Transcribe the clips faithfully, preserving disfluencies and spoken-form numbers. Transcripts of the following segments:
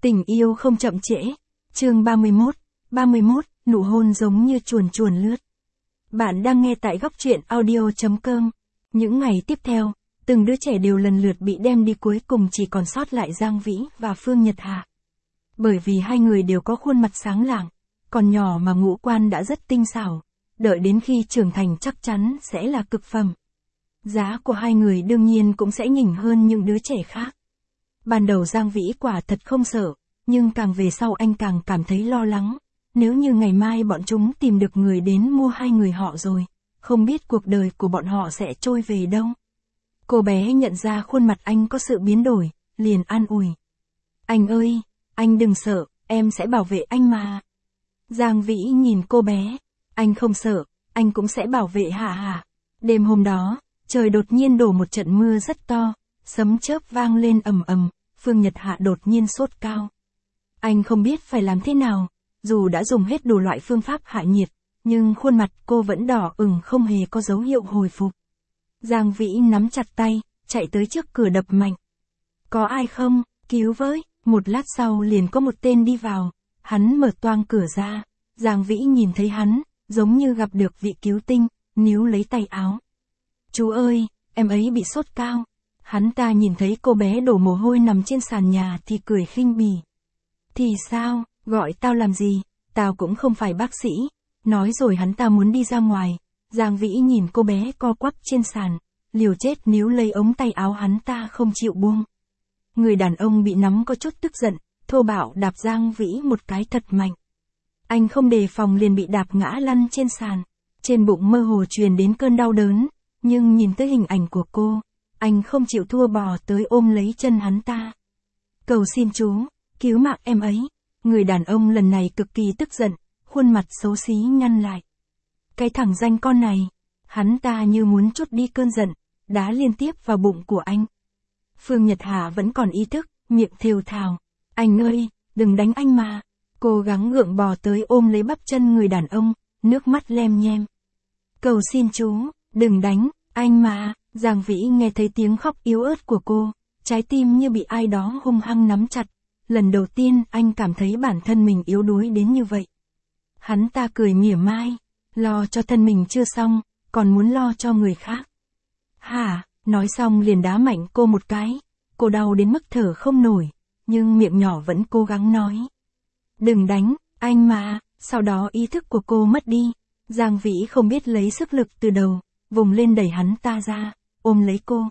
Tình yêu không chậm trễ. Chương ba mươi mốt. ba mươi mốt, nụ hôn giống như chuồn chuồn lướt. Bạn đang nghe tại góc truyện audio chấm com. Những ngày tiếp theo, từng đứa trẻ đều lần lượt bị đem đi, cuối cùng chỉ còn sót lại Giang Vĩ và Phương Nhật Hạ. Bởi vì hai người đều có khuôn mặt sáng lạng, còn nhỏ mà ngũ quan đã rất tinh xảo, đợi đến khi trưởng thành chắc chắn sẽ là cực phẩm. Giá của hai người đương nhiên cũng sẽ nhỉnh hơn những đứa trẻ khác. Ban đầu Giang Vĩ quả thật không sợ, nhưng càng về sau anh càng cảm thấy lo lắng. Nếu như ngày mai bọn chúng tìm được người đến mua hai người họ rồi, không biết cuộc đời của bọn họ sẽ trôi về đâu. Cô bé nhận ra khuôn mặt anh có sự biến đổi, liền an ủi. Anh ơi, anh đừng sợ, em sẽ bảo vệ anh mà. Giang Vĩ nhìn cô bé, anh không sợ, anh cũng sẽ bảo vệ Hạ Hạ. Đêm hôm đó, trời đột nhiên đổ một trận mưa rất to, sấm chớp vang lên ầm ầm, Phương Nhật Hạ đột nhiên sốt cao. Anh không biết phải làm thế nào, dù đã dùng hết đủ loại phương pháp hạ nhiệt, nhưng khuôn mặt cô vẫn đỏ ửng không hề có dấu hiệu hồi phục. Giang Vĩ nắm chặt tay, chạy tới trước cửa đập mạnh. Có ai không, cứu với, một lát sau liền có một tên đi vào, hắn mở toang cửa ra, Giang Vĩ nhìn thấy hắn, giống như gặp được vị cứu tinh, níu lấy tay áo. Chú ơi, em ấy bị sốt cao. Hắn ta nhìn thấy cô bé đổ mồ hôi nằm trên sàn nhà thì cười khinh bỉ. Thì sao, gọi tao làm gì, tao cũng không phải bác sĩ. Nói rồi hắn ta muốn đi ra ngoài, Giang Vĩ nhìn cô bé co quắp trên sàn, liều chết níu lấy ống tay áo hắn ta không chịu buông. Người đàn ông bị nắm có chút tức giận, thô bạo đạp Giang Vĩ một cái thật mạnh. Anh không đề phòng liền bị đạp ngã lăn trên sàn, trên bụng mơ hồ truyền đến cơn đau đớn, nhưng nhìn tới hình ảnh của cô, anh không chịu thua, bò tới ôm lấy chân hắn ta. Cầu xin chú, cứu mạng em ấy. Người đàn ông lần này cực kỳ tức giận, khuôn mặt xấu xí nhăn lại. Cái thằng danh con này, hắn ta như muốn trút đi cơn giận, đá liên tiếp vào bụng của anh. Phương Nhật Hạ vẫn còn ý thức, miệng thều thào. Anh ơi, đừng đánh anh mà. Cố gắng gượng bò tới ôm lấy bắp chân người đàn ông, nước mắt lem nhem. Cầu xin chú, đừng đánh, anh mà. Giang Vĩ nghe thấy tiếng khóc yếu ớt của cô, trái tim như bị ai đó hung hăng nắm chặt. Lần đầu tiên anh cảm thấy bản thân mình yếu đuối đến như vậy. Hắn ta cười mỉa mai, lo cho thân mình chưa xong, còn muốn lo cho người khác. Hả, nói xong liền đá mạnh cô một cái, cô đau đến mức thở không nổi, nhưng miệng nhỏ vẫn cố gắng nói. Đừng đánh, anh mà, sau đó ý thức của cô mất đi. Giang Vĩ không biết lấy sức lực từ đầu, vùng lên đẩy hắn ta ra, ôm lấy cô.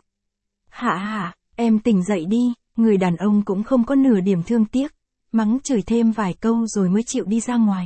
Hạ Hạ, em tỉnh dậy đi. Người đàn ông cũng không có nửa điểm thương tiếc, mắng chửi thêm vài câu rồi mới chịu đi ra ngoài.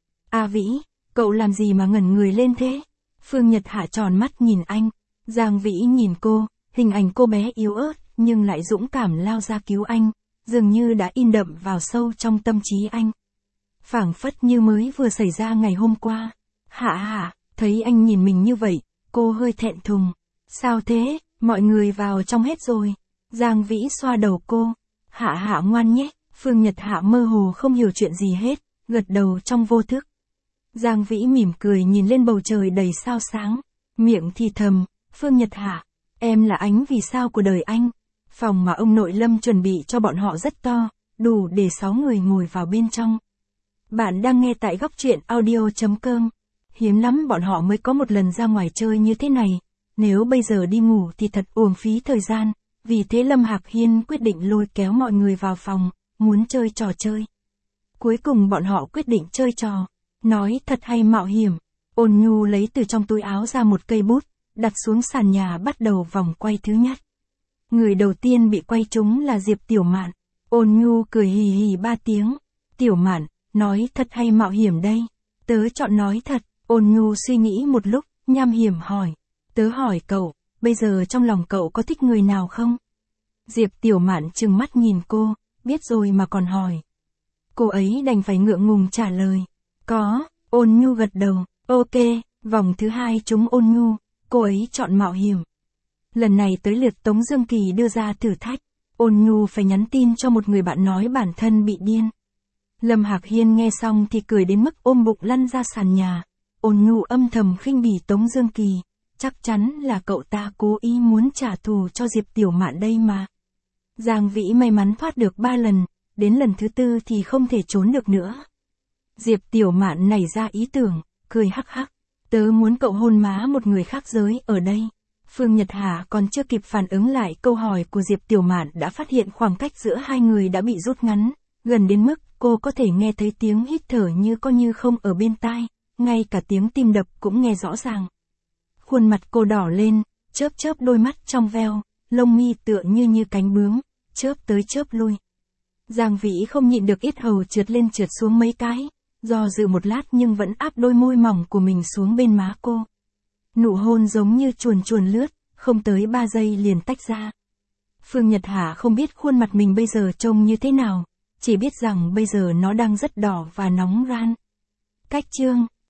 A Vĩ, cậu làm gì mà ngẩn người lên thế? Phương Nhật Hạ tròn mắt nhìn anh, Giang Vĩ nhìn cô, hình ảnh cô bé yếu ớt nhưng lại dũng cảm lao ra cứu anh, dường như đã in đậm vào sâu trong tâm trí anh. Phảng phất như mới vừa xảy ra ngày hôm qua. Hạ Hạ, thấy anh nhìn mình như vậy, cô hơi thẹn thùng. Sao thế, mọi người vào trong hết rồi. Giang Vĩ xoa đầu cô. Hạ Hạ ngoan nhé. Phương Nhật Hạ mơ hồ không hiểu chuyện gì hết, gật đầu trong vô thức. Giang Vĩ mỉm cười nhìn lên bầu trời đầy sao sáng, miệng thì thầm, Phương Nhật Hạ, em là ánh vì sao của đời anh. Phòng mà ông nội Lâm chuẩn bị cho bọn họ rất to, đủ để sáu người ngồi vào bên trong. Bạn đang nghe tại góc truyện audio chấm com. Hiếm lắm bọn họ mới có một lần ra ngoài chơi như thế này, nếu bây giờ đi ngủ thì thật uổng phí thời gian. Vì thế Lâm Hạc Hiên quyết định lôi kéo mọi người vào phòng, muốn chơi trò chơi. Cuối cùng bọn họ quyết định chơi trò, nói thật hay mạo hiểm. Ôn Nhu lấy từ trong túi áo ra một cây bút, đặt xuống sàn nhà bắt đầu vòng quay thứ nhất. Người đầu tiên bị quay trúng là Diệp Tiểu Mạn. Ôn Nhu cười hì hì ba tiếng. Tiểu Mạn, nói thật hay mạo hiểm đây? Tớ chọn nói thật. Ôn Nhu suy nghĩ một lúc, nham hiểm hỏi. Tớ hỏi cậu. Bây giờ trong lòng cậu có thích người nào không? Diệp Tiểu Mạn trừng mắt nhìn cô, biết rồi mà còn hỏi. Cô ấy đành phải ngượng ngùng trả lời. Có, Ôn Nhu gật đầu, ok, vòng thứ hai trúng Ôn Nhu, cô ấy chọn mạo hiểm. Lần này tới lượt Tống Dương Kỳ đưa ra thử thách, Ôn Nhu phải nhắn tin cho một người bạn nói bản thân bị điên. Lâm Hạc Hiên nghe xong thì cười đến mức ôm bụng lăn ra sàn nhà. Ôn Nhu âm thầm khinh bỉ Tống Dương Kỳ. Chắc chắn là cậu ta cố ý muốn trả thù cho Diệp Tiểu Mạn đây mà. Giang Vĩ may mắn thoát được ba lần, đến lần thứ tư thì không thể trốn được nữa. Diệp Tiểu Mạn nảy ra ý tưởng, cười hắc hắc. Tớ muốn cậu hôn má một người khác giới ở đây. Phương Nhật Hà còn chưa kịp phản ứng lại câu hỏi của Diệp Tiểu Mạn đã phát hiện khoảng cách giữa hai người đã bị rút ngắn, gần đến mức cô có thể nghe thấy tiếng hít thở như có như không ở bên tai, ngay cả tiếng tim đập cũng nghe rõ ràng. Khuôn mặt cô đỏ lên, chớp chớp đôi mắt trong veo, lông mi tựa như như cánh bướm, chớp tới chớp lui. Giang Vĩ không nhịn được yết hầu trượt lên trượt xuống mấy cái, do dự một lát nhưng vẫn áp đôi môi mỏng của mình xuống bên má cô. Nụ hôn giống như chuồn chuồn lướt, không tới ba giây liền tách ra. Phương Nhật Hà không biết khuôn mặt mình bây giờ trông như thế nào, chỉ biết rằng bây giờ nó đang rất đỏ và nóng ran. Cách chương